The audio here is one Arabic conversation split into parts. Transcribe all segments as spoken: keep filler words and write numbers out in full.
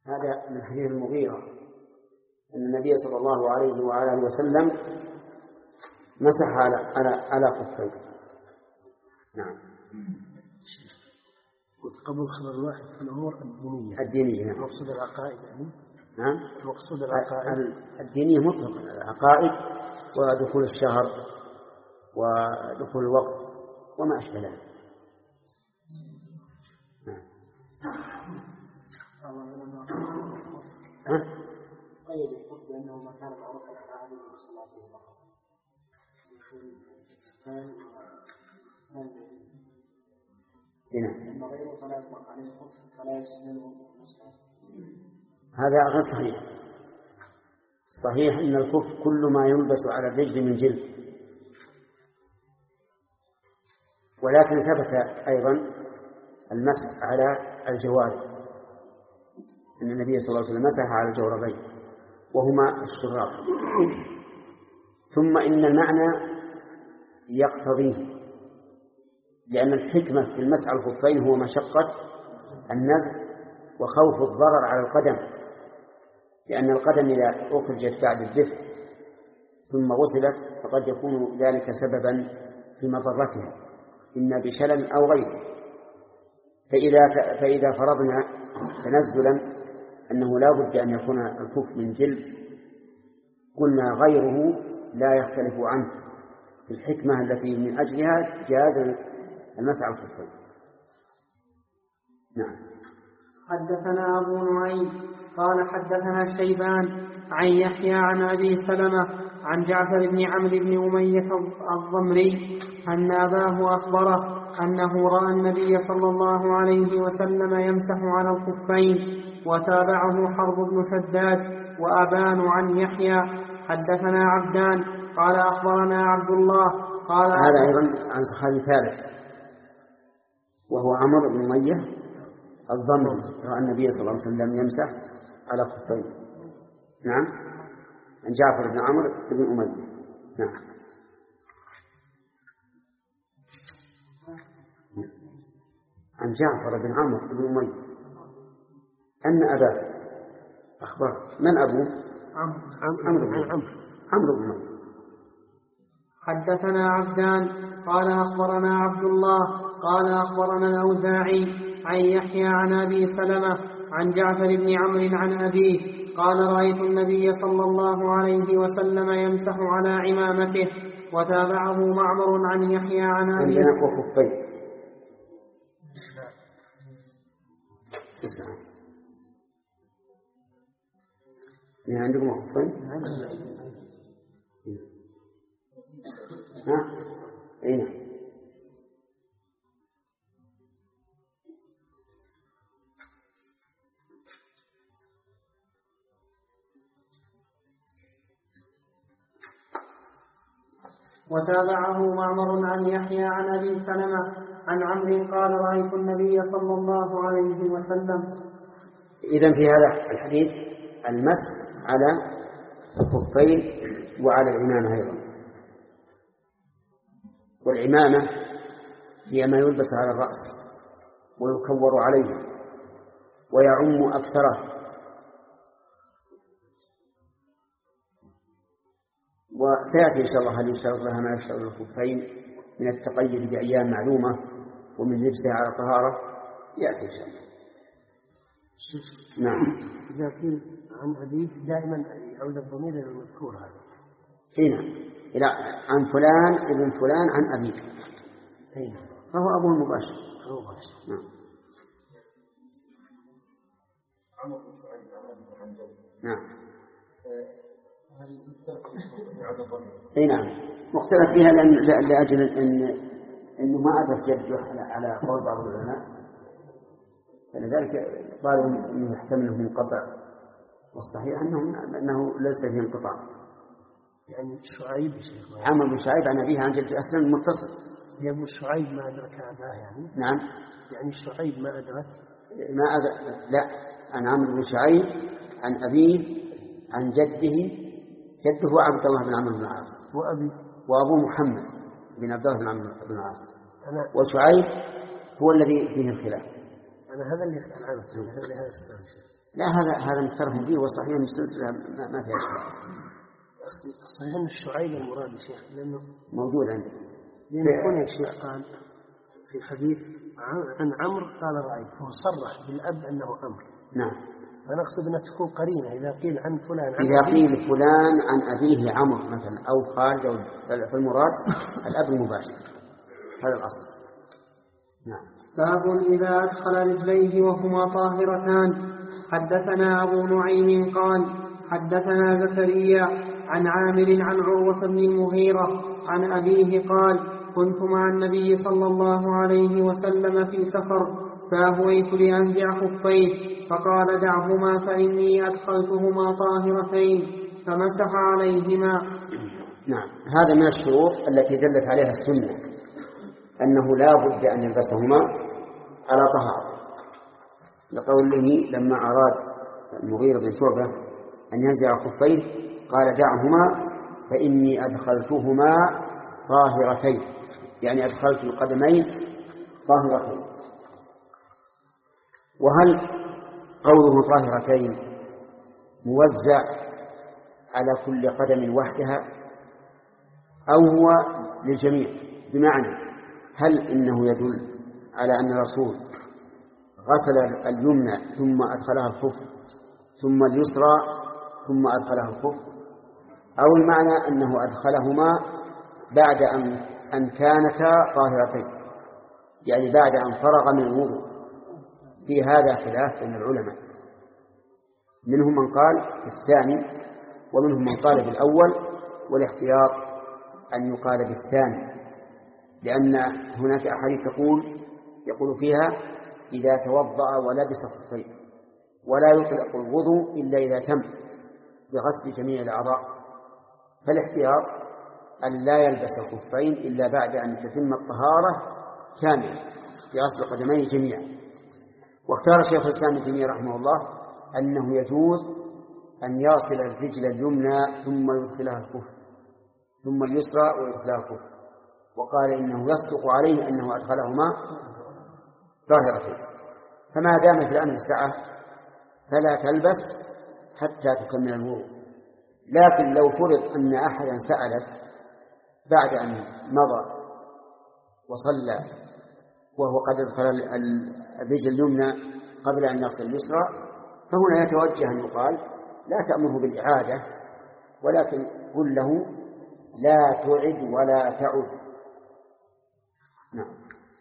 هذا من حديث المغيرة أن النبي صلى الله عليه وعلى آله وسلم مسح على على على خفيه. نعم. قبل خبر الواحد في الأمور الدينية. الدينية. نعم. مقصود العقائد يعني. نعم. مقصود العقائد. الدينية مطلقا، العقائد ودخول الشهر ودخول الوقت وما أشبه ذلك. نعم. قيد الحب بأنه ما كان معروفا على عهد النبي صلى الله عليه وسلم أما غيره فلا يطلق عليه الخف فلا يسلمه. هذا غير صحيح. صحيح أن الخف كل ما يلبس على الرجل من جلد، ولكن ثبت أيضا المسح على الجوارب، أن النبي صلى الله عليه وسلم مسح على الجوربين وهما الشراب. ثم إن المعنى يقتضيه، لأن الحكمة في المسح على الخفين هو مشقة النزع وخوف الضرر على القدم، لأن القدم إذا أخرجت بعد الدفء ثم غسلت فقد يكون ذلك سببا في مضرتها إما بشلل أو غيره. فإذا فإذا فرضنا تنزلا أنه لا بد أن يكون الخف من جلد، قلنا غيره لا يختلف عنه في الحكمة التي من أجلها جاز المسح على الخفين. نعم. حدثنا أبو نعيم قال حدثنا شيبان عن يحيى عن أبي سلمة عن جعفر بن عمرو بن أمية الضمري أن أباه أخبره أنه رأى النبي صلى الله عليه وسلم يمسح على الخفين، وتابعه حرب بن شداد وأبان عن يحيى. حدثنا عبدان قال أخبرنا عبد الله قال هذا أيضا عن صحابي ثالث وهو عمرو بن أمية الضمري رأى النبي صلى الله عليه وسلم يمسح على خفين. نعم. عن جعفر بن عمرو بن أمية. نعم. عن جعفر بن عمرو بن أمية أن أباه أخبر. من أبوه؟ عمرو بن عمرو بن أمية. حدثنا عبدان قال أخبرنا عبد الله قال أخبرنا الأوزاعي عن يحيى عن أبي سلمة عن جعفر بن عمرو عن أبيه قال رأيت النبي صلى الله عليه وسلم يمسح على عمامته. وتابعه معمر عن يحيى عن أبي سلمة. تسعة. يعني عندكم خفين؟ ها؟ أين؟ وتابعه معمر عن يحيى عن أبي سلمة عن عمرو قال رأيت النبي صلى الله عليه وسلم. إذن في هذا الحديث المسح على الخفين وعلى العمامة أيضا. والعمامة هي ما يلبس على الرأس ويكور عليه ويعم أكثره، وسيأتي إن شاء الله هل يشترط لها ما يشترط الخفين من التقيد بأيام معلومة ومن لبسها على طهارة، يأتي إن شاء الله. نعم. إذا قيل عن أبيه دائما يعود الضمير إلى المذكور هذا. هنا إلى عن فلان ابن فلان عن أبيه. هنا. فهو أبوه المباشر. أبوه المباشر. نعم. نعم. اي نعم مختلف فيها لأن لأجل أن إنه ما أدرك جده على قول بعض العلماء، فلذلك قالوا إنه يحتمل منقطع، والصحيح أنه أنه ليس فيه انقطاع. يعني شعيب عمرو بن شعيب عن أبيه عن جده أسلم متصل. يا أبو شعيب ما أدرك أباه يعني. نعم. يعني شعيب ما أدرك. ما أدرك لا عن عمرو بن شعيب عن أبيه عن جده. جده هو عبد الله بن عمرو بن العاص وأبي وأبوه محمد بن عبد الله بن عمرو بن العاص. وشعيب هو الذي فيه الخلاف. أنا هذا اللي أسأل عنه. هذا اللي هذا السؤال. لا هذا هذا مختلف فيه وصحيح مستنسل ما, ما فيها شيء. صحيح أن الشعيب المراد يا شيخ لأنه موجود عندي. لأن يكون يا شيخ قال في حديث عن عمرو قال رأيت هو صرح بالأب أنه عمرو. نعم. فنقصد أنها تكون قرينة إذا قيل عن فلان عن إذا قيل فلان عن أبيه عمرو مثلا أو خالد أو فالمراد الأب المباشر هذا الأصل. نعم. باب إذا أدخل رجليه وهما طاهرتان. حدثنا أبو نعيم قال حدثنا زكريا عن عامر عن عروة بن المغيرة عن أبيه قال كنت مع النبي صلى الله عليه وسلم في سفر فأهويت لأنزع خفيه فقال دعهما فإني أدخلتهما طاهرتين فمسح عليهما. نعم. هذا من الشروط التي دلت عليها السنة أنه لا بد أن يلبسهما على طهارة، لقوله لما أراد المغيرة بن شعبة أن ينزع خفيه قال دعهما فإني أدخلتهما طاهرتين، يعني أدخلت القدمين طاهرتين. وهل قوله طاهرتين موزع على كل قدم وحدها أو هو للجميع؟ بمعنى هل إنه يدل على أن الرسول غسل اليمنى ثم أدخلها الخف ثم اليسرى ثم أدخلها الخف، أو المعنى أنه أدخلهما بعد أن أن كانتا طاهرتين، يعني بعد أن فرغ من الوضوء؟ في هذا خلاف بين العلماء، منهم من قال بالثاني ومنهم من قال بالأول، والاحتياط أن يقال بالثاني، لأن هناك أحاديث تقول يقول فيها إذا توضأ ولبس خفين ولا يطلق الوضوء إلا إذا تم بغسل جميع الأعضاء، فالاحتياط أن لا يلبس الخفين إلا بعد أن تتم الطهارة كاملة بغسل القدمين جميعا. واختار شيخ الإسلام ابن تيمية رحمه الله أنه يجوز أن يغسل الرجل اليمنى ثم يدخلها الكف ثم اليسرى ويدخلها الكف، وقال إنه يصدق عليه أنه أدخلهما طاهرتين، فما دام في الأمر السعة فلا تلبس حتى تكمل الوضوء. لكن لو فرض أن أحدا سألت بعد أن مضى وصلى وهو قد أدخل الرجل اليمنى قبل أن يغسل اليسرى، فهنا يتوجه أن يقال لا تأمره بالإعادة، ولكن قل له لا تعد ولا تعد. نعم.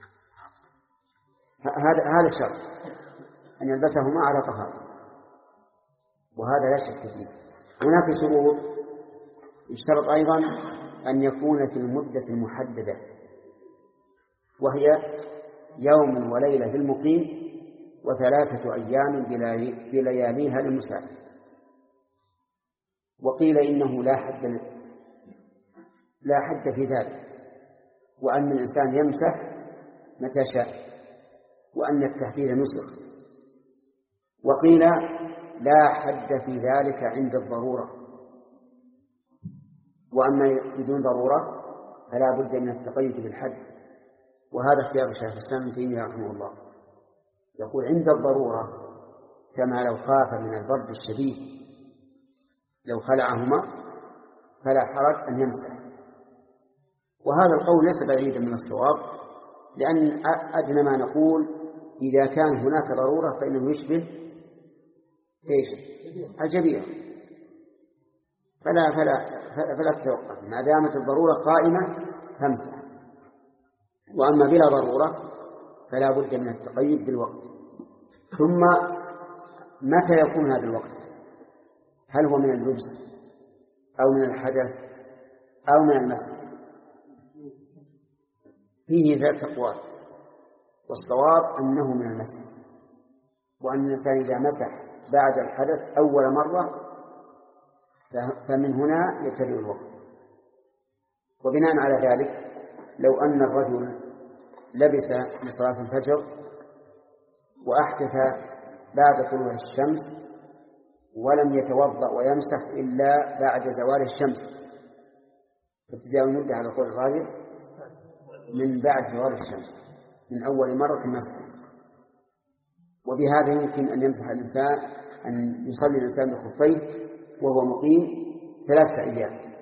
هذا هذا الشرط أن يلبسهما على طهارة، وهذا لا شك فيه. هناك شروط يشترط أيضا أن يكون في المدة المحددة، وهي يوم وليلة للمقيم وثلاثة أيام بلياليها للمسافر. وقيل إنه لا حد لا حد في ذلك، وأن الإنسان يمسح متى شاء، وأن التحديد نسخ. وقيل لا حد في ذلك عند الضرورة، وأما بدون ضرورة فلا بد من التقيد بالحد، وهذا اختيار شيخ الإسلام ابن تيمية رحمه الله. يقول عند الضرورة، كما لو خاف من البرد الشديد لو خلعهما فلا حرج أن يمسح. وهذا القول ليس بعيدا من الصواب، لأن أدنى ما نقول إذا كان هناك ضرورة فإنه يشبه إيش؟ الجبيرة، فلا فلا فلا تتوقف، ما دامت الضرورة قائمة فامسح. وأما بلا ضرورة فلا بد من التقيد بالوقت. ثم متى يكون هذا الوقت؟ هل هو من اللبس أو من الحدث أو من المسح؟ فيه ذات أقوال، والصواب أنه من المسح، وأن الإنسان إذا مسح بعد الحدث أول مرة فمن هنا يبتدئ الوقت. وبناء على ذلك لو أن الرجل لبس لصلاة الفجر وأحدث بعد طلوع الشمس ولم يتوضأ ويمسح إلا بعد زوال الشمس، فابتداء المدة على قول الراجح من بعد زوال الشمس من أول مرة مسح. وبهذا يمكن أن يمسح الإنسان أن يصلي الإنسان بخفيه وهو مقيم ثلاثة أيام.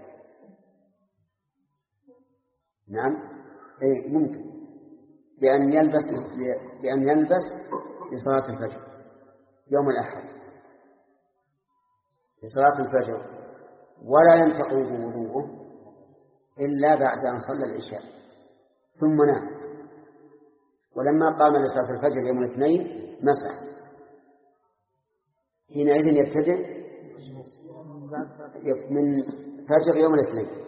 نعم أي ممكن بأن يلبس بأن يلبس لصلاة الفجر يوم الأحد لصلاة الفجر ولا ينتقض وضوءه إلا بعد أن صلى العشاء ثم نام، ولما قام لصلاة الفجر يوم الاثنين مسح، حينئذ يبتدئ من فجر يوم الاثنين،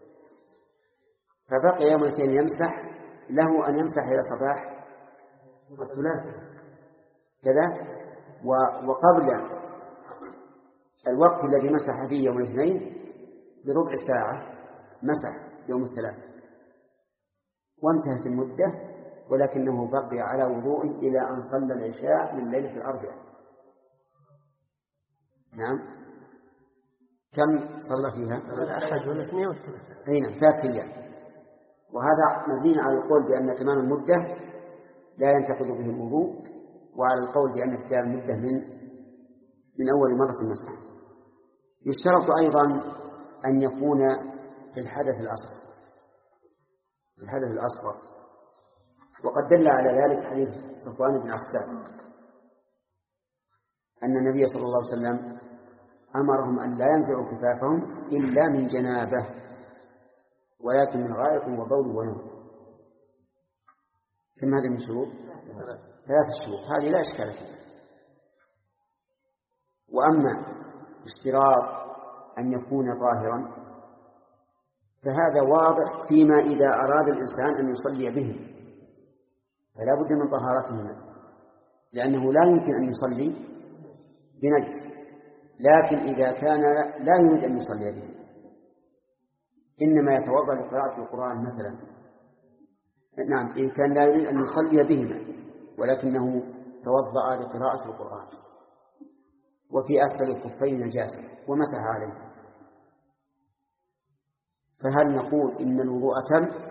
فبقي يوم الاثنين يمسح، له أن يمسح إلى صباح الثلاثاء كذا، وقبل الوقت الذي مسح فيه يوم الاثنين بربع ساعة مسح يوم الثلاثاء وانتهت المدة، ولكنه بقي على وضوء إلى أن صلى العشاء من ليلة الأربعاء. نعم كم صلى فيها؟ الأحد والاثنين والثلاثاء. أي نعم ثلاثة أيام، وهذا مبني على القول بأن تمام المدة لا ينتقض به الوضوء، وعلى القول بأن ابتداء المدة من من أول مرة المسح. يشترط أيضا أن يكون في الحدث الأصغر في الحدث الأصغر وقد دل على ذلك حديث صفوان بن عسال أن النبي صلى الله عليه وسلم أمرهم أن لا ينزعوا كفافهم إلا من جنابه ولكن من غائط وبول ونوم. كم هذه من شروط؟ ثلاث شروط، هذه لا إشكال فيها. وأما اشتراط أن يكون طاهرا فهذا واضح فيما إذا أراد الإنسان أن يصلي به فلا بد من طهارتهما، لأنه لا يمكن أن يصلي بنجس، لكن إذا كان لا يريد أن يصلي به إنما يتوضأ لقراءة القرآن مثلا، نعم إن كان لا يريد أن يصلي بهما ولكنه توضأ لقراءة القرآن وفي أسفل الخفين نجاسة ومسح عليه، فهل نقول إن الوضوء تم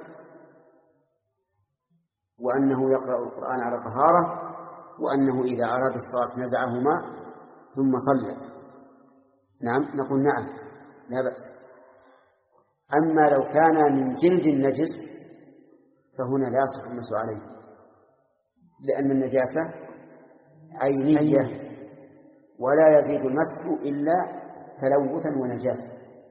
وأنه يقرأ القرآن على طهارة وأنه إذا أراد الصلاة نزعهما ثم صلى؟ نعم نقول نعم لا بأس. أما لو كان من جلد النجس فهنا لا يصح المسح عليه، لأن النجاسة عينية ولا يزيد المسح إلا تلوثا ونجاسة.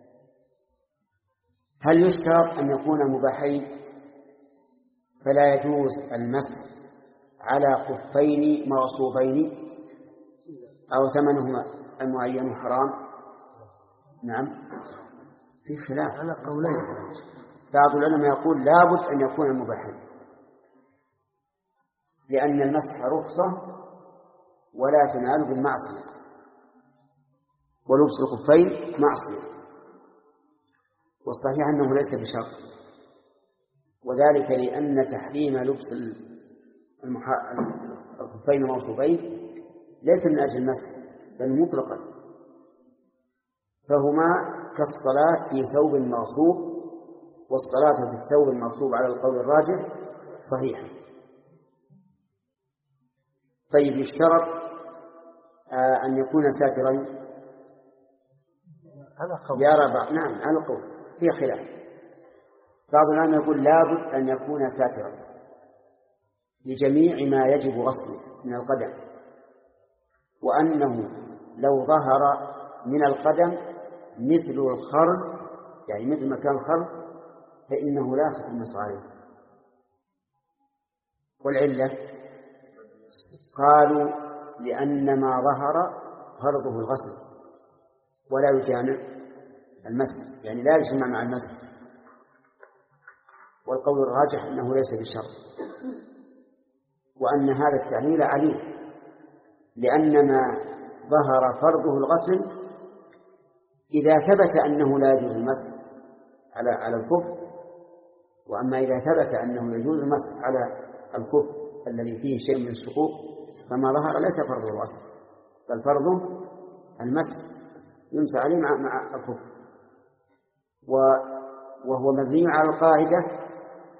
هل يشترط أن يكون مباحين؟ فلا يجوز المسح على خفين مغصوبين أو ثمنهما المعين حرام. نعم في خلاف على قولين، بعض العلماء يقول لابد أن يكون مباحين لأن المسح رخصة ولا تنال بالمعصية، ولبس الخفين معصية، والصحيح أنه ليس بشرط، وذلك لأن تحريم لبس الخفين المغصوبين ليس من أجل المسح بل مطلقا، فهما كالصلاة في ثوب مغصوب، والصلاة في الثوب المغصوب على القول الراجح صحيحة. طيب يشترط آه أن يكون ساترا يرى بعض، نعم على القول فيه خلاف، بعض العلماء يقول لابد أن يكون ساترا لجميع ما يجب غسله من القدم، وأنه لو ظهر من القدم مثل الخرز يعني مثل مكان الخرز فإنه لا يصح المسح عليه. والعلة قالوا لأن ما ظهر فرضه الغسل ولا يجامع المسح، يعني لا يجمع مع المسح، والقول الراجح أنه ليس بشرط، وأن هذا التعليل عليل، لأن ما ظهر فرضه الغسل إذا ثبت أنه لا يجوز المسح على على الكف، وأما إذا ثبت أنه يجوز المسح على الكف الذي فيه شيء من السقوط فما ظهر ليس فرضه الغسل بل فرضه المسح يمسح عليه مع مع الكف، وهو مبني على القاعدة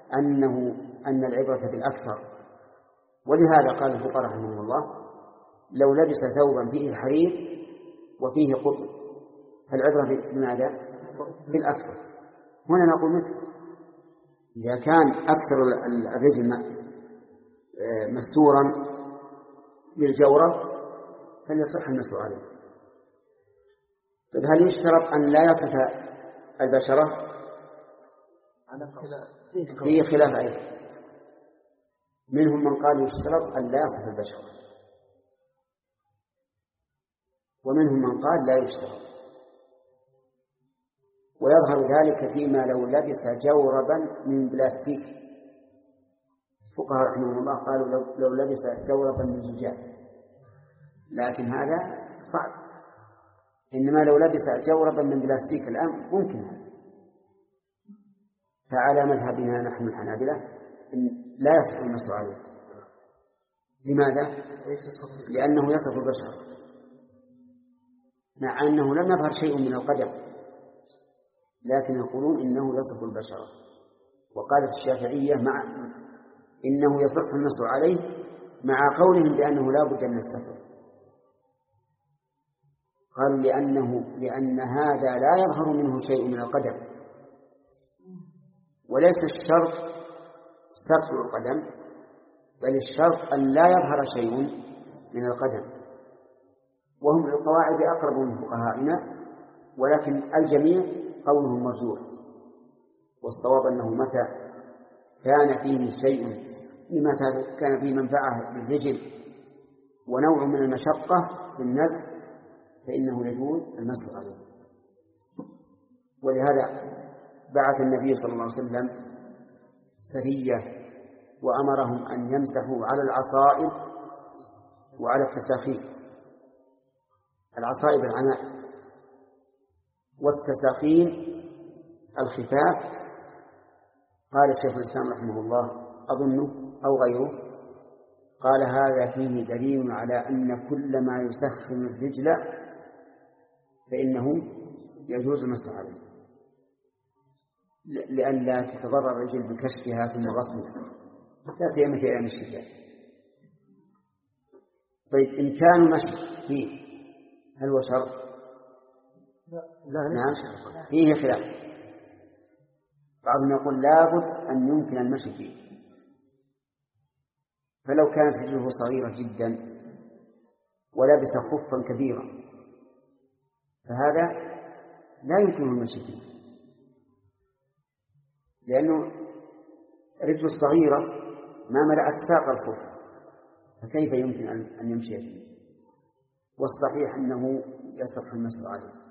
أنه أن العبرة بالأكثر، ولهذا قال الفقهاء رحمهم الله لو لبس ثوبا فيه حرير وفيه قطن فالعبرة بماذا؟ بالأكثر. هنا نقول مثل إذا كان أكثر الرجل مستورا بالجورة فليصح المسح عليه. طيب هل يشترط أن لا يصف البشرة؟ فيه خلاف أيضا، منهم من قال يشترط أن لا يصف البشرة، ومنهم من قال لا يشترط. ويظهر ذلك فيما لو لبس جوربا من بلاستيك. الفقهاء رحمهم الله قالوا لو, لو لبس جوربا من زجاج، لكن هذا صعب. إنما لو لبس جوربا من بلاستيك الآن ممكن هذا. فعلى مذهبنا نحن الحنابلة إن لا يصح المسح عليه. لماذا؟ لأنه يصف البشر، مع أنه لم يظهر شيء من القدم، لكن يقولون إنه يصف البشر. وقالت الشافعية مع إنه يصح المسح عليه مع قولهم بأنه لا بد من الستر. قالوا لأنه لأن هذا لا يظهر منه شيء من القدم، وليس الشرط ستر القدم، بل الشرط أن لا يظهر شيء من القدم. وهم القواعد أقرب من فقهائنا، ولكن الجميع قولهم مرجوح. والصواب أنه متى كان فيه شيء، متى كان فيه منفعة للرجل ونوع من المشقة في النزع فإنه يجوز المسح عليه. ولهذا بعث النبي صلى الله عليه وسلم سرية وأمرهم أن يمسحوا على العصائب وعلى التساخين. العصائب العناء، والتساخين الخفاف. قال الشيخ الإسلام رحمه الله أظنه أو غيره، قال هذا فيه دليل على أن كل ما يسخن الرجل فإنه يجوز المسح عليه، لئلا تتضرر الرجل بكشفها ثم غسلها، لا سيما في أيام الشتاء. طيب إمكان المشي فيه هل هو شرط؟ لا نعم فيه خلاف. بعضهم يقول لابد أن يمكن المشي فيه، فلو كانت رجله صغيرة جدا ولبس خفا كبيرا فهذا لا يمكن المشي فيه، لأنه رجل الصغيرة ما ملأت ساق الخف، فكيف يمكن أن يمشي فيه؟ والصحيح أنه يصح المسح عليه،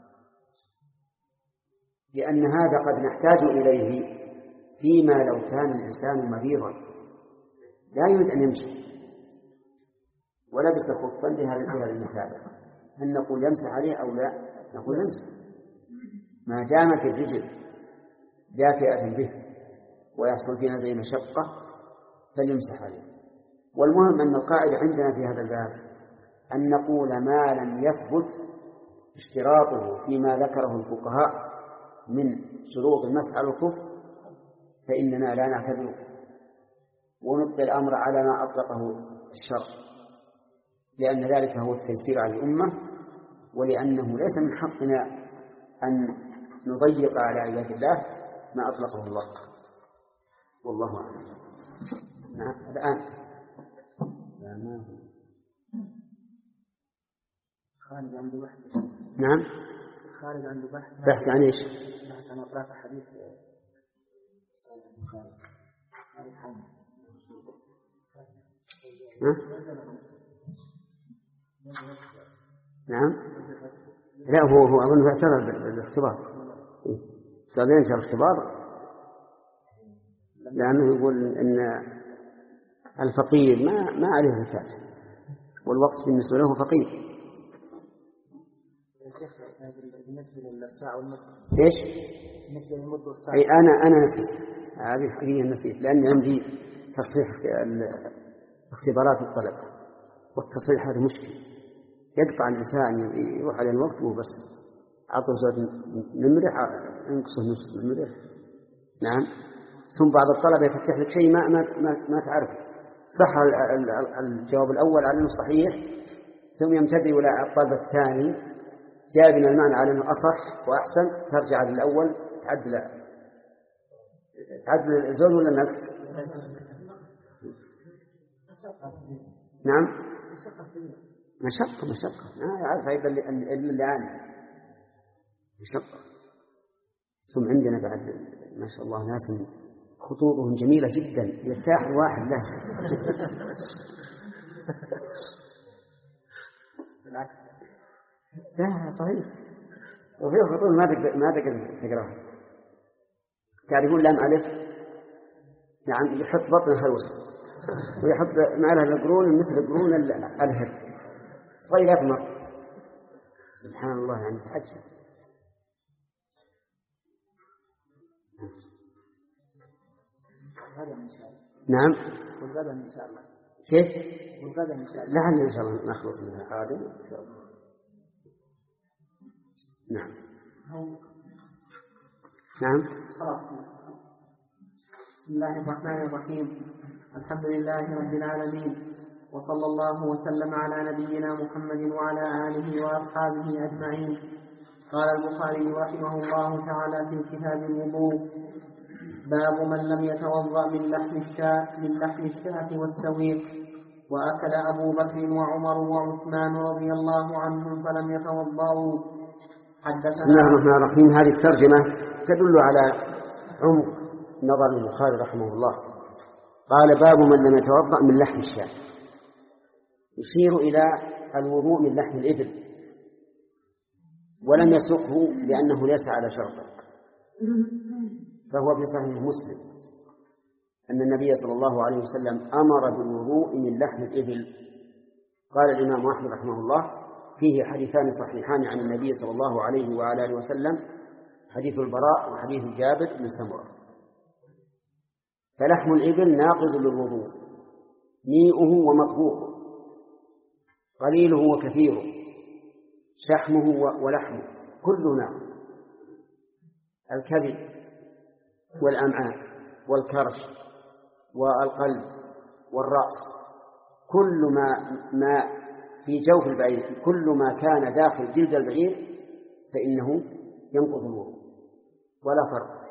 لأن هذا قد نحتاج إليه فيما لو كان الإنسان مريضا لا يريد أن يمشي ولبس خفا بهذا المثابة، هل نقول يمسح عليه أو لا؟ نقول يمسح ما دامت الرجل دافئة به ويحصل فيها زي مشقة فليمسح عليه. والمهم أن القاعدة عندنا في هذا الباب أن نقول ما لم يثبت اشتراطه فيما ذكره الفقهاء من شروط المسح على الخف فإننا لا نعتبره ونبقي الأمر على ما أطلقه الشرع، لأن ذلك هو التيسير على الأمة، ولأنه ليس من حقنا أن نضيق على عباد الله ما أطلقه الله، والله أعلم. نعم الآن خالد عنده بحث. نعم خالد عنده بحث. بحث عن إيش؟ بحث عن أطراف حديث نعم لا هو هو أظن اعترض بالاختبار، بعدين ينشر الاختبار لأنه يقول إن الفقير ما ما عليه زكاة والوقت بالنسبة له فقير. يا شيخ بالنسبة للساعة والمدة إيش؟ بالنسبة للمدة والساعة. أي أنا أنا نسيت هذه حقيقة نسيت، لأن عندي تصحيح اختبارات الطلب، والتصحيح هذا مشكل يقطع الإنسان يروح على الوقت وبس عطوا زود نمرح ينقصه نصف نمرح. نعم ثم بعض الطلبة يفتح لك شيء ما ما ما, ما تعرف صح الجواب الأول على انه صحيح، ثم يمتد إلى الطلب الثاني جاء بنا المعنى على أنه أصح وأحسن، ترجع للأول تعدل تعدل الزول ولا النقص؟ نعم مشقة مشقة ما يعرف أيضا إلا اللي عاني مشقة. ثم عندنا بعد ما شاء الله ناس خطوطهم جميلة جدا يرتاح الواحد له. بالعكس لا صحيح. وفي خطوط ما تقدر ما تقدر تقراها. تعرفون لام ألف يعني يحط بطنها الوسط ويحط معها القرون مثل قرون الهب صغير أثمر. سبحان الله يعني تعجب. غدا إن شاء الله. نعم والغدا إن شاء الله. كيف؟ والغدا إن شاء الله. لعل إن شاء الله نخلص من القادم إن شاء الله. نعم نعم. بسم الله الرحمن الرحيم. الحمد لله رب العالمين، وصلى الله وسلم على نبينا محمد وعلى آله وأصحابه أجمعين. قال البخاري رحمه الله تعالى في كتاب الوضوء: باب من لم يتوضأ من لحم الشاة من لحم الشاة والسويق. وأكل أبو بكر وعمر وعثمان رضي الله عنهم فلم يتوضأوا. بسم الله الرحمن الرحيم. هذه الترجمة تدل على عمق نظر البخاري رحمه الله. قال: باب من لم يتوضأ من لحم الشاة، يشير إلى الوضوء من لحم الإبل، ولم يسقه لأنه ليس على شرطه، فهو في صحيح مسلم أن النبي صلى الله عليه وسلم أمر بالوضوء من لحم الإبل. قال الإمام أحمد رحمه الله: فيه حديثان صحيحان عن النبي صلى الله عليه وعلى آله وسلم، حديث البراء وحديث جابر بن سمرة. فلحم الإبل ناقض للوضوء، ميئه ومطبوخه، قليله وكثيره، شحمه ولحمه كله ناقض. الكبد والأمعاء والكرش والقلب والرأس، كل ما ما في جوف البعير، كل ما كان داخل جلد البعير فإنه ينقض الوضوء ولا فرق،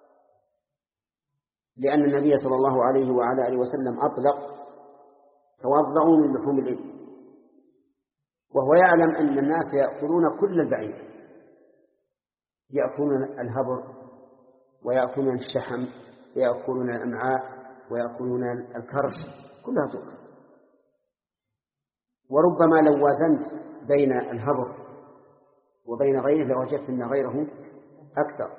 لأن النبي صلى الله عليه وعلى آله وسلم أطلق: توضؤوا من لحوم الإبل، وهو يعلم أن الناس يأكلون كل البعير، يأكلون الهبر ويأكلون الشحم ويأكلون الأمعاء ويأكلون الكرش، كلها تؤكل. وربما لو وازنت بين الهبر وبين غيره لوجدت أن غيره أكثر.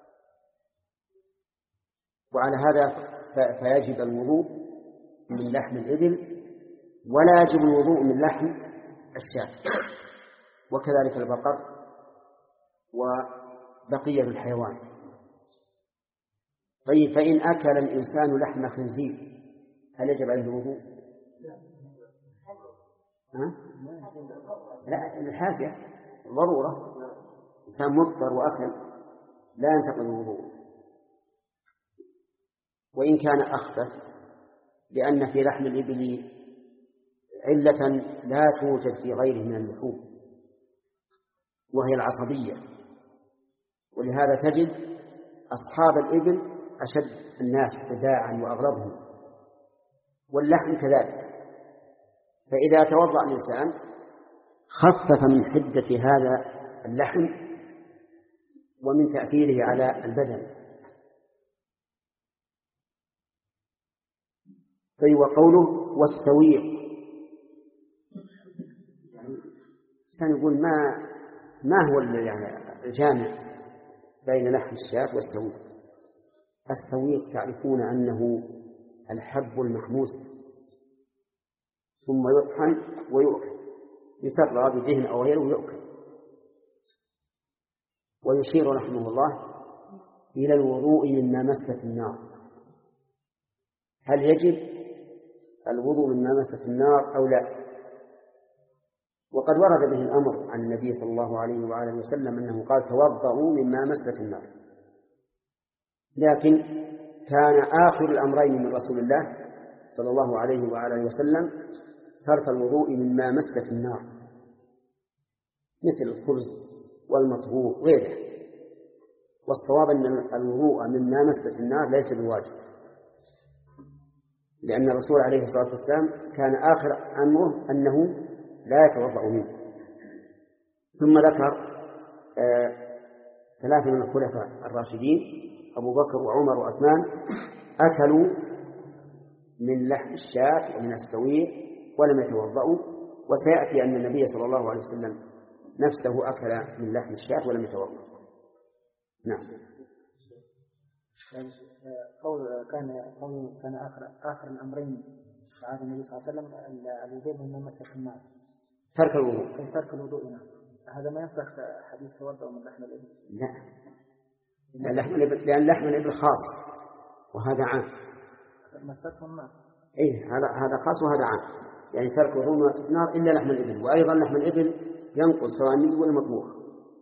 وعلى هذا فيجب الوضوء من لحم الإبل، ولا يجب الوضوء من لحم الشاة، وكذلك البقر وبقية الحيوان. طيب، فإن أكل الإنسان لحم خنزير هل يجب عليه الوضوء؟ ها؟ لا، الحاجة ضرورة، إنسان مضطر وأكل لا ينتقض الوضوء، وإن كان أخبث، لأن في لحم الإبل علة لا توجد في غيره من اللحوم، وهي العصبية. ولهذا تجد أصحاب الإبل أشد الناس ابتداعا وأغلبهم، واللحم كذلك. فإذا توضأ الإنسان خفف من حدة هذا اللحم ومن تأثيره على البدن. طيب، وقوله والسويق، يعني الإنسان يقول ما ما هو يعني الجامع بين لحم الشاة والسويق؟ السويق تعرفون أنه الحب المحموس ثم يطحن ويؤكل، يسرى بدهن أو غيره ويؤكل. ويشير رحمه الله إلى الوضوء مما مست النار. هل يجب الوضوء مما مست النار أو لا؟ وقد ورد به الأمر عن النبي صلى الله عليه وعلى آله وسلم أنه قال: توضؤوا مما مست النار. لكن كان آخر الأمرين من رسول الله صلى الله عليه وعلى آله وسلم ترك الوضوء مما مست النار، مثل الخبز والمطبوخ وغيره. والصواب أن الوضوء مما مست النار ليس بواجب، لأن الرسول عليه الصلاة والسلام كان آخر أمره أنه لا يتوضأ منه. ثم ذكر آه ثلاثة من الخلفاء الراشدين أبو بكر وعمر وعثمان أكلوا من لحم الشاة ومن السويق ولم يتوضأوا، وسيأتي أن النبي صلى الله عليه وسلم نفسه أكل من لحم الشاة ولم يتوضأ. نعم. قول كان قول كان آخر آخر الأمرين بعد النبي صلى الله عليه وسلم الوضوء مما مس النار، ترك الوضوء. ترك الوضوء نعم. هذا ما ينسخ حديث توضأ من لحم الإبل. لا، لأن لحم الإبل لأن لحم الإبل خاص وهذا عام. مسته النار. إيه هذا هذا خاص وهذا عام، يعني ترك الوضوء من مس النار إلا لحم الإبل، وأيضا لحم الإبل ينقل سواء منه ولا مطبوخ.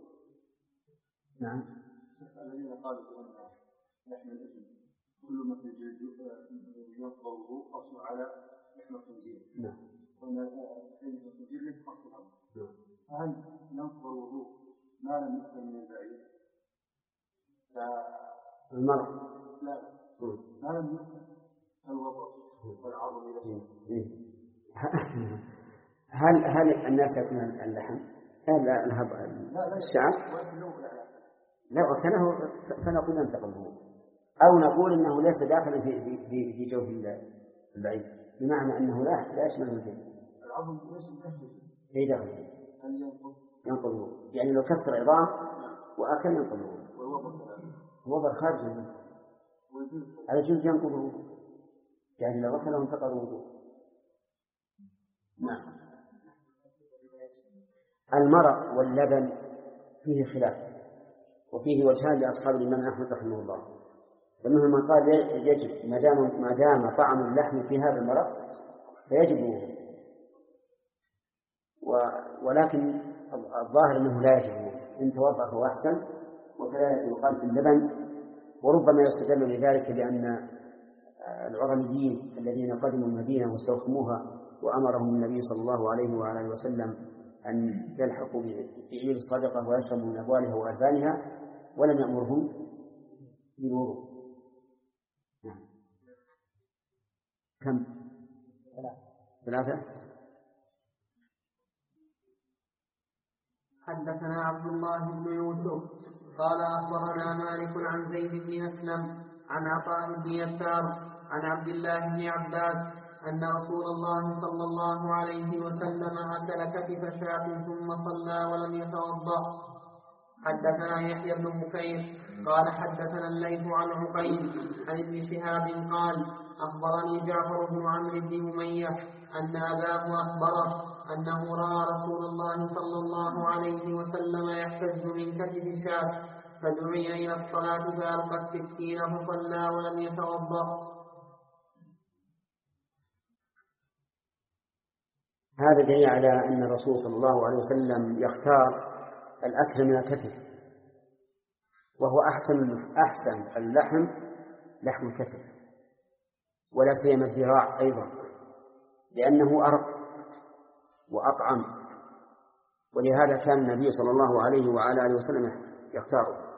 نعم. الذين قالوا أن لحم الإبل كل ما في الجلد ينقض الوضوء حصل على لحم الخنزير. نعم. وأن لحم الخنزير ليس حصل عنه. نعم. فهل ينقض الوضوء ما لم يؤكل من البعير؟ لا. المرء. لا. ما لم يؤكل الوضوء والعظم إلى هل هل الناس يأكلون اللحم؟ لا الهب الشعر. لا أكله فنقول انتقل الوضوء، أو نقول إنه ليس داخلا في في في جوف البعير، بمعنى أنه لا لا يشمل الجلد. العظم ليس داخل. أي داخل. هل ينقض؟ ينقض الوضوء، يعني لو كسر عظام وأكل ينقض الوضوء. والوضع كذلك. الوضع خارج منه. على جلد ينقض الوضوء، يعني لو أكله انتقض الوضوء. نعم. المرق واللبن فيه خلاف، وفيه وجهان لأصحاب الإمام أحمد رحمه الله. فمنهم من قال يجب ما دام ما دام طعم اللحم في هذا المرق فيجب وضوء، ولكن الظاهر أنه لا يجب، إن توضأ فهو أحسن. وكذلك يقال في اللبن، وربما يستدل لذلك بأن العرنيين الذين قدموا المدينة واستوخموها وأمرهم النبي صلى الله عليه وعلى وسلم أن يلحقوا بعير الصدقة ويشربوا من أبوالها وألبانها ولم يأمرهم بالوضوء. نعم. كم؟ ثلاثة. حدثنا عبد الله بن يوسف قال أخبرنا مالك عن زيد بن أسلم عن عطاء بن يسار عن عبد الله بن عباس أن رسول الله صلى الله عليه وسلم أكل كتف شاة ثم صلى ولم يتوضأ. حدثنا يحيى بن بكير قال حدثنا الليث عن عقيل عن ابن شهاب قال أخبرني جعفر بن عمرو بن أمية أن أباه أخبره أنه رأى رسول الله صلى الله عليه وسلم يحتج من كتف شاة فدعي إلى الصلاة فألقى السكين فصلى ولم يتوضأ. هذا دليل على أن الرسول صلى الله عليه وسلم يختار الأكل من الكتف، وهو أحسن أحسن اللحم لحم الكتف، ولا سيما الذراع أيضا، لأنه أرق وأطعم، ولهذا كان النبي صلى الله عليه وعلى آله وسلم يختاره.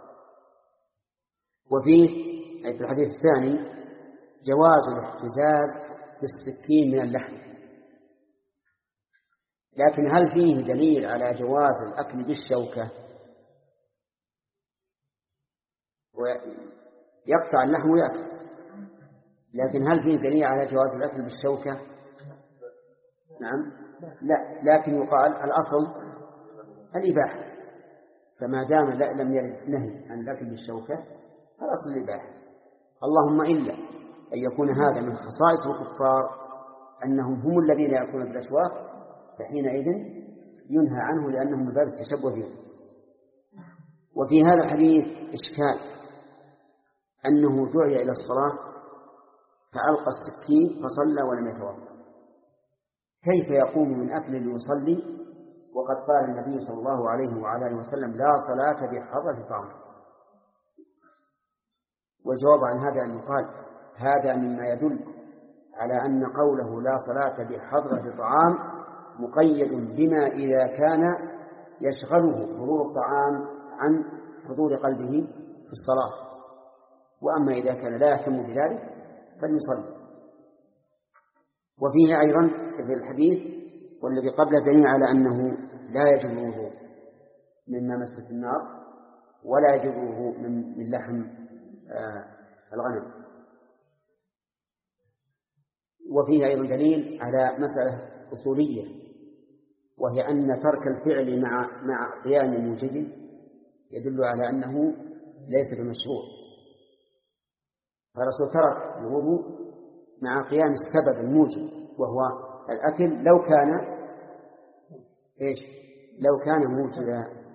وفيه أي في الحديث الثاني جواز الاحتزاز بالسكين من اللحم، لكن هل فيه دليل على جواز الأكل بالشوكة؟ ويقطع اللحم ويأكل، لكن هل فيه دليل على جواز الأكل بالشوكة؟ نعم لا، لكن يقال الأصل الإباحة، فما دام لم يرد نهي عن الأكل بالشوكة فالأصل الإباحة. اللهم إلا أن يكون هذا من خصائص الكفار أنهم هم الذين يأكلون بالأسواق، فحينئذ ينهى عنه لأنه من باب التشبه بهم. وفي هذا الحديث إشكال أنه دعي إلى الصلاة فألقى السكين فصلى ولم يتوضأ، كيف يقوم من أكل ليصلي وقد قال النبي صلى الله عليه وعلى آله وسلم لا صلاة بحضرة طعام؟ والجواب عن هذا أن يقال هذا مما يدل على أن قوله لا صلاة بحضرة طعام مقيد بما إذا كان يشغله حضور الطعام عن حضور قلبه في الصلاة. وأما إذا كان لا يهتم بذلك فليصلي. وفيه أيضا في الحديث والذي قبله دليل على أنه لا يجب الوضوء مما مسته النار ولا يجب الوضوء من, من لحم آه الغنم. وفيه أيضا دليل على مسألة أصولية، وهي أن ترك الفعل مع مع قيام موجب يدل على أنه ليس بمشروع. فالرسول ترك الوضوء مع قيام السبب الموجب وهو الأكل لو كان إيش؟ لو كان موجبا.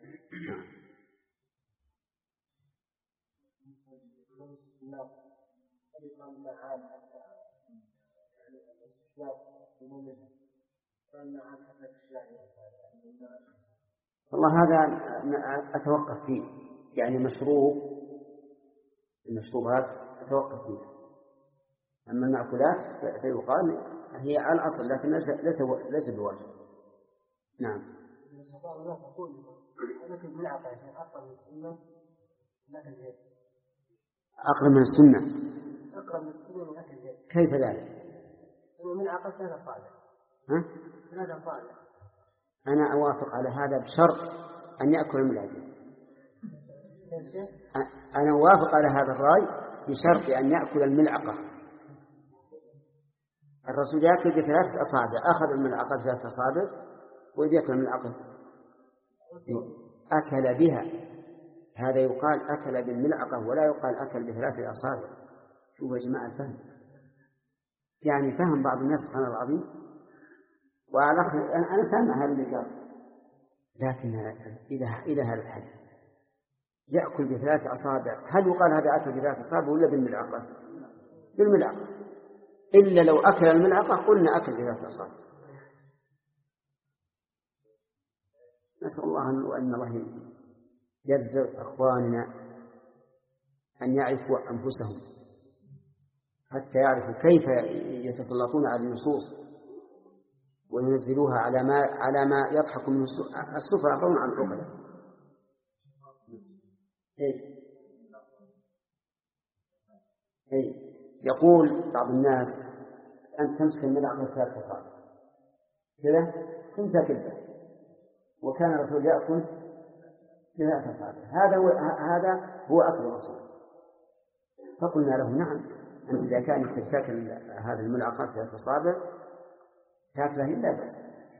والله هذا أتوقف فيه، يعني مشروب المشروبات أتوقف فيه. أما المأكولات فيقال هي على الأصل لكن ليس ليس ليس بواجب. نعم. بعض الناس يقول لكن الملعقة أقرب من السنة لكن اليد. أقرب من السنة. أقرب من السنة من أكل اليد. كيف ذلك؟ الملعقة ثلاثة صاعد. ها؟ ثلاثة صاعد. أنا أوافق على هذا بشرط أن يأكل الملعقة. أنا أوافق على هذا الرأي بشرط أن يأكل الملعقة. الرسول يأكل بثلاثة أصابع، أخذ الملعقة بثلاثة أصابع وإذا يأكل الملعقة أكل بها. هذا يقال أكل بالملعقة ولا يقال أكل بثلاثة أصابع. شوفوا يا جماعة الفهم، يعني فهم بعض الناس سبحان الله العظيم. وعلى أنا سامع هذا اللي قال، لكن إذا إلى هذا الحد يأكل بثلاث أصابع، هل يقال هذا أكل بثلاث أصابع ولا بالملعقة؟ بالملعقة. إلا لو أكل الملعقة قلنا أكل بثلاث أصابع. نسأل الله أن الله يرزق أخواننا أن يعرفوا أنفسهم حتى يعرفوا كيف يتسلطون على النصوص وينزلوها على ما على ما يضحك من السفرة قوم عن عقله. إيه؟ إيه؟ يقول بعض الناس أن تمسك الملعقة ثلاث أصابع كذا تمسك كذا، وكان الرسول يأكل ثلاث أصابع. هذا هو هذا هو أكل الرسول. فقلنا له نعم، أنت إذا كان تاكل هذه الملعقة ثلاث أصابع تاكلها لا بأس.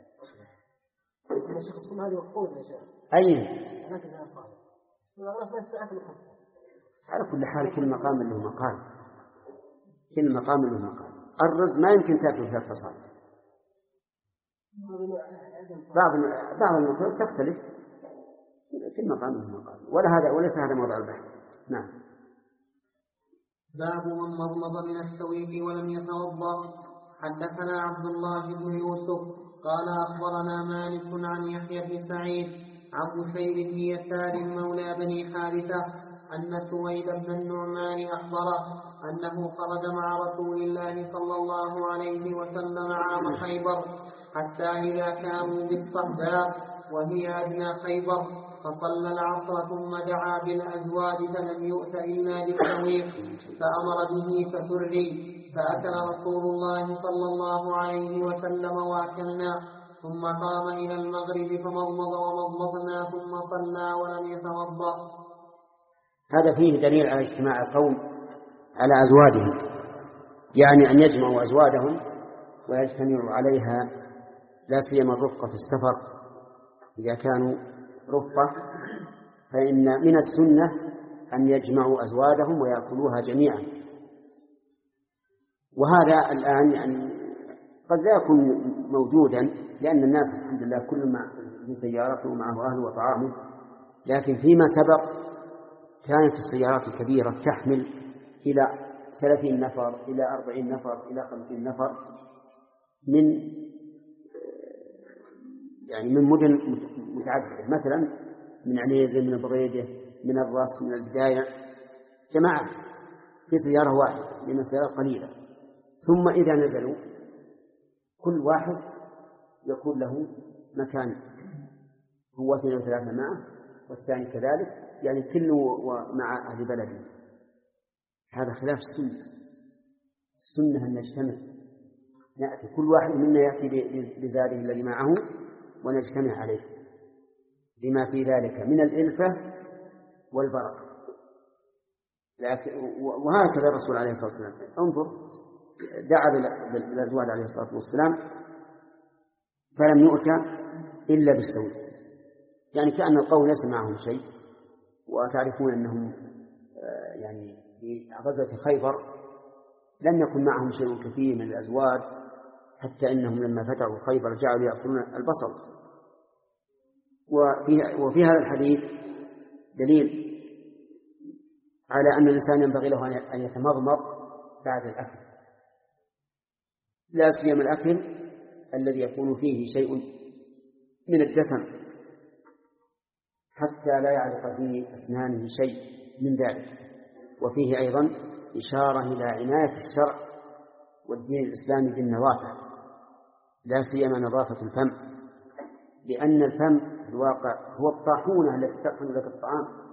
يا شيخ السم هذه وقفون يا شيخ. أي. لكن لا صالح. والله بس أكل خمسة. على كل حال كل مقام له مقال. كل مقام له مقال. الرز ما يمكن تاكل ثلاث أصابع. بعض بعض المقامات تختلف. كل مقام له مقال. ولا هذا وليس هذا موضع البحث. نعم. باب من مضمض من السويق ولم يتوضأ. حدثنا عبد الله بن يوسف قال أخبرنا مالك عن يحيى بن سعيد عن بشير بن يسار مولى بني حارثة أن سويد بن النعمان أخبره أنه خرج مع رسول الله صلى الله عليه وسلم عام خيبر حتى إذا كانوا بالصهباء وهي أدنى خيبر فصلى العصر ثم دعا بالأزواج فلم يؤت إلا بالسويق فأمر به فسري فأكل رسول الله صلى الله عليه وسلم وأكلنا ثم قام إلى المغرب فمضمض ومضمضنا ثم صلى ولم يتوضأ. هذا فيه دليل على اجتماع القوم على أزواجهم، يعني أن يجمعوا أزواجهم ويجتمعوا عليها، لا سيما الرفقة في السفر. إذا كانوا رفقة فإن من السنة أن يجمعوا أزواجهم ويأكلوها جميعا. وهذا الآن يعني قد لا يكون موجودا لأن الناس الحمد لله كل ما في سيارته ومعه أهله وطعامه، لكن فيما سبق كانت السيارات الكبيرة تحمل إلى ثلاثين نفر إلى أربعين نفر إلى خمسين نفر من يعني من مدن متعددة، مثلا من عنيزة، من بريدة، من الرأس، من البداية، جماعة في سيارة واحدة لأن السيارات قليلة. ثم إذا نزلوا كل واحد يكون له مكان هو اثنين وثلاثة معه والثاني كذلك، يعني كله مع أهل بلده. هذا خلاف السنة. السنة أن نجتمع، نأتي كل واحد منا يأتي بزاده الذي معه ونجتمع عليه، لما في ذلك من الإلفة والبركة. وهكذا الرسول عليه الصلاة والسلام، انظر، دعا بالأزواج عليه الصلاة والسلام فلم يؤتى إلا بالسوء، يعني كأن القوم ليس معهم شيء. وتعرفون أنهم يعني في غزوة خيبر لم يكن معهم شيء كثير من الأزواج، حتى إنهم لما فتحوا خيبر جعلوا يأكلون البصل. وفي, وفي هذا الحديث دليل على أن الإنسان ينبغي له أن يتمضمض بعد الأكل، لا سيما الأكل الذي يكون فيه شيء من الدسم، حتى لا يعلق في أسنانه شيء من ذلك. وفيه أيضا إشارة إلى عناية الشرع والدين الإسلامي بالنظافة، لا سيما نظافة الفم، لأن الفم في الواقع هو الطاحونة التي تطحن لك الطعام.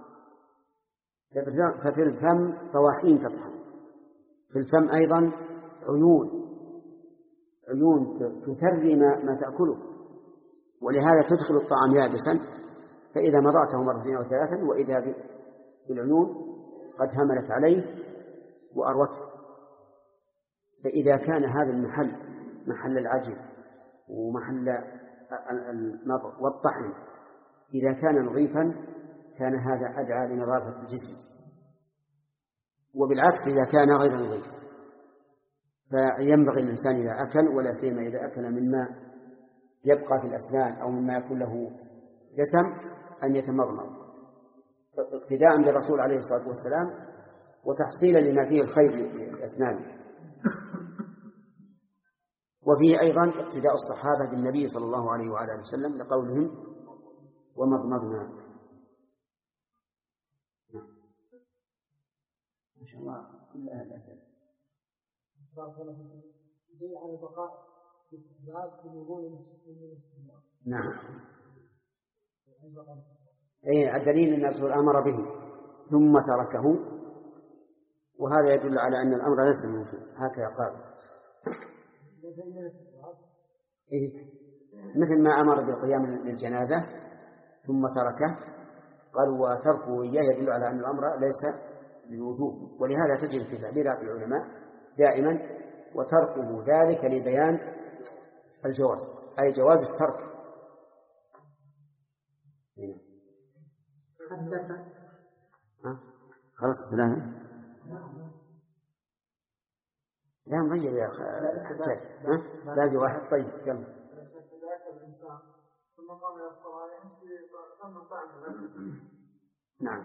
ففي الفم طواحين تطحن، في الفم أيضا عيون عيون تثري ما تأكله، ولهذا تدخل الطعام يابسا، فإذا مضعته مرتين أو ثلاثا وإذا بالعيون قد هملت عليه وأروته. فإذا كان هذا المحل محل العجل ومحل النظر والطحن إذا كان نظيفا كان هذا أدعى لنظافة الجسم، وبالعكس إذا كان غير نظيف فينبغي الإنسان إذا أكل، ولا سيما إذا أكل مما يبقى في الأسنان أو مما يكون له دسم، أن يتمضمض اقتداء بالرسول عليه الصلاة والسلام وتحصيلا لما فيه الخير للأسنان. وفيه أيضا اقتداء الصحابة بالنبي صلى الله عليه وعلى آله وسلم لقولهم ومضمضنا. ما شاء الله كل أهل الأسئلة. على البقاء في استحباب الوضوء للمسلمين. نعم. أي الدليل أن الرسول أمر به ثم تركه، وهذا يدل على أن الأمر ليس موجود. هكذا قال. إيه؟ مثل ما أمر بالقيام للجنازة ثم تركه، قال وتركه إياه يدل على أن الأمر ليس للوجوب. ولهذا تجد في تعبيرات العلماء دائما وتركه ذلك لبيان الجواز، أي جواز الترك. خلاص لا لا نضيع يا أخي حجاج، باقي واحد. طيب كم ثم قام إلى الصلاة ثم طعم. نعم.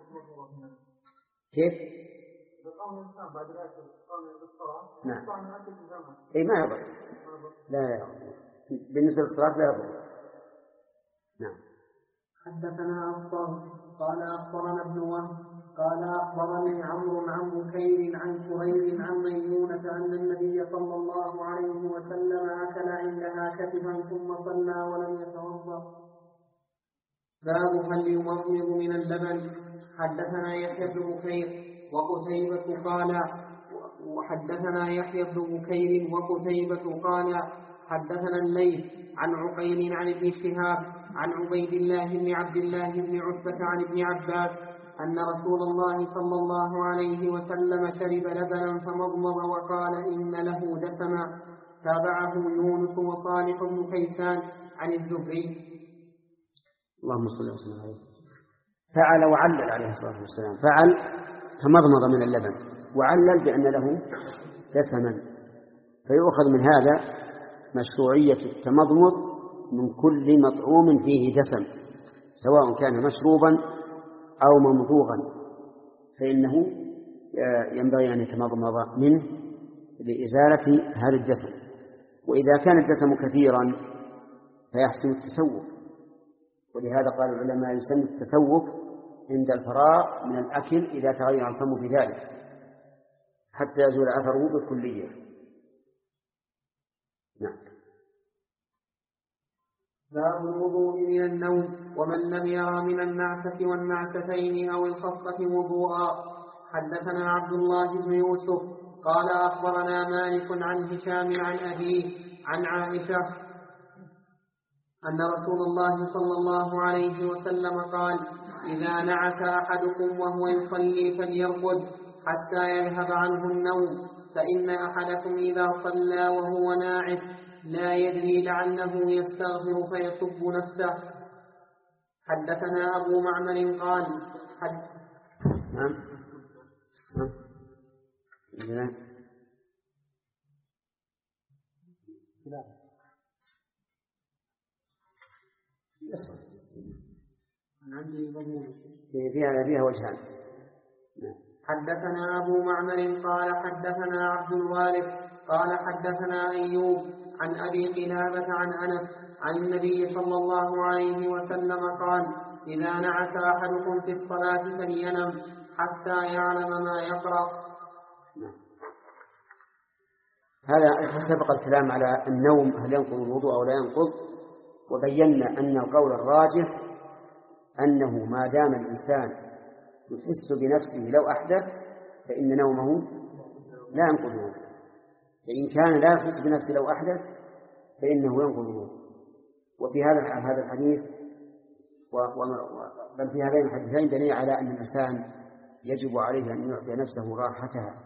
كيف؟ قام الإنسان بعد الأكل قام إلى الصلاة. نعم. طعم الأكل بجامع. أي ما يضر. لا يضر. بالنسبة للصلاة لا يضر. نعم. حدثنا أصبر قال أخبرنا ابن وهب قال أخبرني عمرو عن بكير عن كريب عن ميمونة أن النبي صلى الله عليه وسلم أكل عندها كتفا ثم صلى ولم يتوضأ. باب هل يمضمض من اللبن. حدثنا يحيى بن بكير وقتيبة قال وحدثنا يحيى بن بكير وقتيبة قال حدثنا الليث عن عقيل عن ابن شهاب عن عبيد الله بن عبد الله بن عتبة عن ابن عباس أن رسول الله صلى الله عليه وسلم شرب لبنا فمضمض وقال إن له دسما. تابعه يونس وصالح بن كيسان عن الزهري. اللهم صل وسلم عليه. فعل وعلل عليه الصلاة والسلام. فعل تمضمض من اللبن، وعلل بأن له دسما. فيؤخذ من هذا مشروعية التمضمض من كل مطعوم فيه دسم، سواء كان مشروبا أو ممضوغا، فإنه ينبغي أن يتمضمض منه لإزالة هذا الدسم. وإذا كان الدسم كثيرا فيحسن التسوق، ولهذا قال العلماء يسمى التسوق عند الفراغ من الأكل إذا تغير الفم في ذلك حتى يزول أثره بالكلية. نعم. باب الوضوء من النوم ومن لم يرى من النعسة والنعستين أو الخفة وضوءا. حدثنا عبد الله بن يوسف قال أخبرنا مالك عن هشام عن أبيه عن عائشة أن رسول الله صلى الله عليه وسلم قال: إذا نعس أحدكم وهو يصلي فليرقد حتى يذهب عنه النوم، فإن أحدكم إذا صلى وهو ناعس لا يدري لعله يستغفر فيسب نفسه. حدثنا أبو معمر قال حد نعم نعم فيها فيها وجهان. حدثنا أبو معمر قال حدثنا عبد الوارث قال حدثنا أيوب عن أبي قلابة عن أنس عن النبي صلى الله عليه وسلم قال: إذا نعس أحدكم في الصلاة فلينم حتى يعلم ما يقرأ. هذا سبق الكلام على النوم هل ينقض الوضوء أو لا ينقض، وبينا أن القول الراجح أنه ما دام الإنسان يحس بنفسه لو أحدث فإن نومه لا ينقض الوضوء، فإن كان لا يحس بنفسه لو أحدث فإنه ينقض الوضوء. وفي هذا هذا الحديث بل في هذين الحديثين دليل على أن الإنسان يجب عليه أن يعطي نفسه راحتها،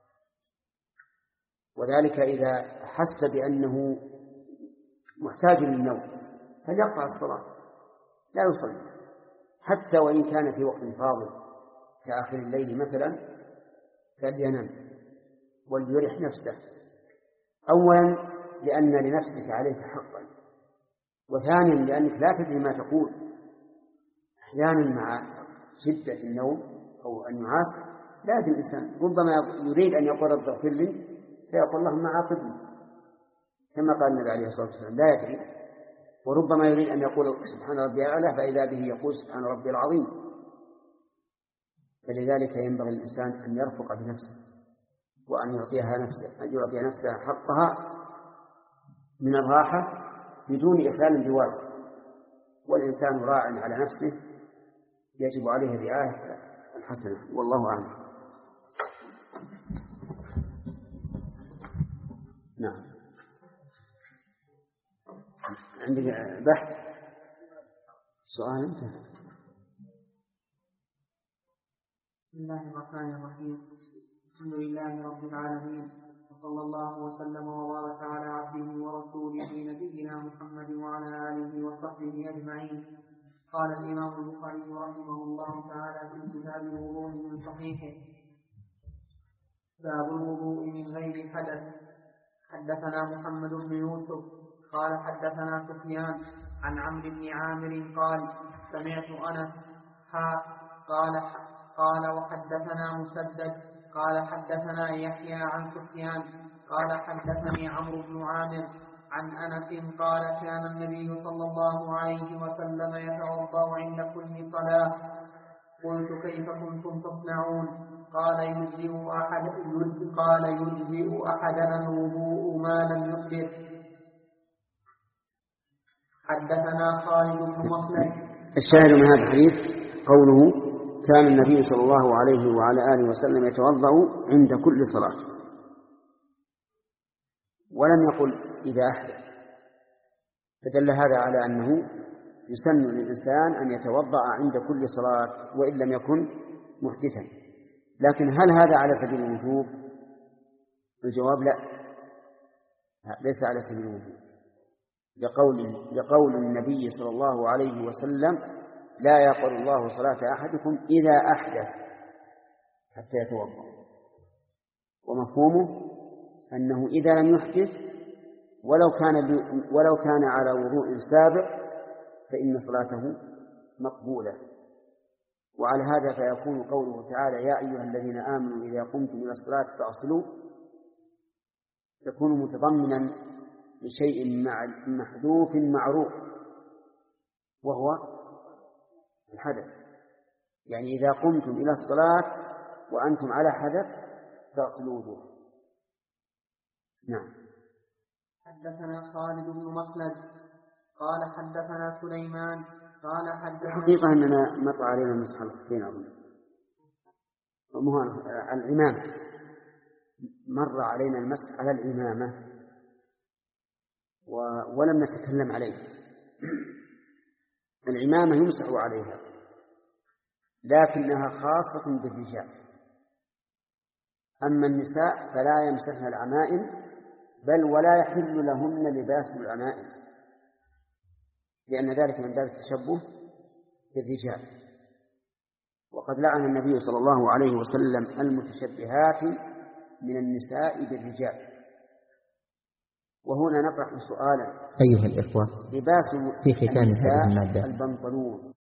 وذلك إذا حس بأنه محتاج للنوم فليقطع الصلاة لا يصلي، حتى وإن كان في وقت فاضل كآخر الليل مثلا فلينم وليرح نفسه. أولا لأن لنفسك عليك حقا، وثانيا لأنك لا تدري ما تقول. أحيانا مع شدة النوم أو النعاس لا يدري الإنسان، ربما يريد أن يقول رب اغفر لي فيقول اللهم عاقبني كما قال النبي عليه الصلاة والسلام، لا يدري. وربما يريد أن يقول سبحان ربي الأعلى فإذا به يقول سبحان ربي العظيم. فلذلك ينبغي الإنسان أن يرفق بنفسه وأن يعطيها نفسه أن يعطي نفسها حقها من الراحة بدون إخلال بواجب. والإنسان راع على نفسه يجب عليه الرعاية الحسنة، والله أعلم. نعم. عندك بحث سؤال أنت؟ بسم الله الرحمن الرحيم. الحمد لله رب العالمين، وصلى الله وسلم وبارك على عبده ورسوله نبينا محمد وعلى آله وصحبه أجمعين. قال الإمام البخاري رحمه الله تعالى في كتاب الوضوء من صحيحه: باب الوضوء من غير حدث. حدثنا محمد بن يوسف قال حدثنا سفيان عن عمرو بن عامر قال سمعت أنس حا قال قال وحدثنا مسدد قال حدثنا يحيى عن سفيان قال حدثني عمرو بن عامر عن أنس قال كان النبي صلى الله عليه وسلم يتوضأ عند كل صلاة. قلت كيف كنتم تصنعون؟ قال يجزئ أحد قال يجزئ أحدنا الوضوء ما لم يحدث. حدثنا خالد بن مخلد. الشاهد من هذا الحديث قوله كان النبي صلى الله عليه وعلى آله وسلم يتوضأ عند كل صلاة، ولم يقل إذا أحدث، فدل هذا على أنه يسن للإنسان أن يتوضأ عند كل صلاة وإن لم يكن محدثا. لكن هل هذا على سبيل الوجوب؟ الجواب لا، ليس على سبيل الوجوب، لقول, لقول النبي صلى الله عليه وسلم لا يقبل الله صلاة أحدكم إذا أحدث حتى يتوضأ. ومفهومه أنه إذا لم يحدث ولو كان ولو كان على وضوء سابق فإن صلاته مقبولة. وعلى هذا فيكون قوله تعالى يا أيها الذين آمنوا إذا قمتم إلى الصلاة فأصلوا يكون متضمنا لشيء محذوف معروف وهو الحدث. يعني إذا قمتم إلى الصلاة وأنتم على حدث فأصلوا وجوه. نعم. حدثنا خالد بن مخلد قال حدثنا سليمان قال حدثنا الحقيقة أننا مر علينا مسح الخفين أظن العمامة، مر علينا المسح على العمامة ولم نتكلم عليه. العمامة يمسح عليها لكنها خاصة بالرجال، أما النساء فلا يمسحن العمائم، بل ولا يحل لهن لباس العمائم، لأن ذلك من باب التشبه بالرجال. وقد لعن النبي صلى الله عليه وسلم المتشبهات من النساء بالرجال. وهنا نطرح سؤالا أيها الإخوة، لباس في ختام هذه المادة البنطلون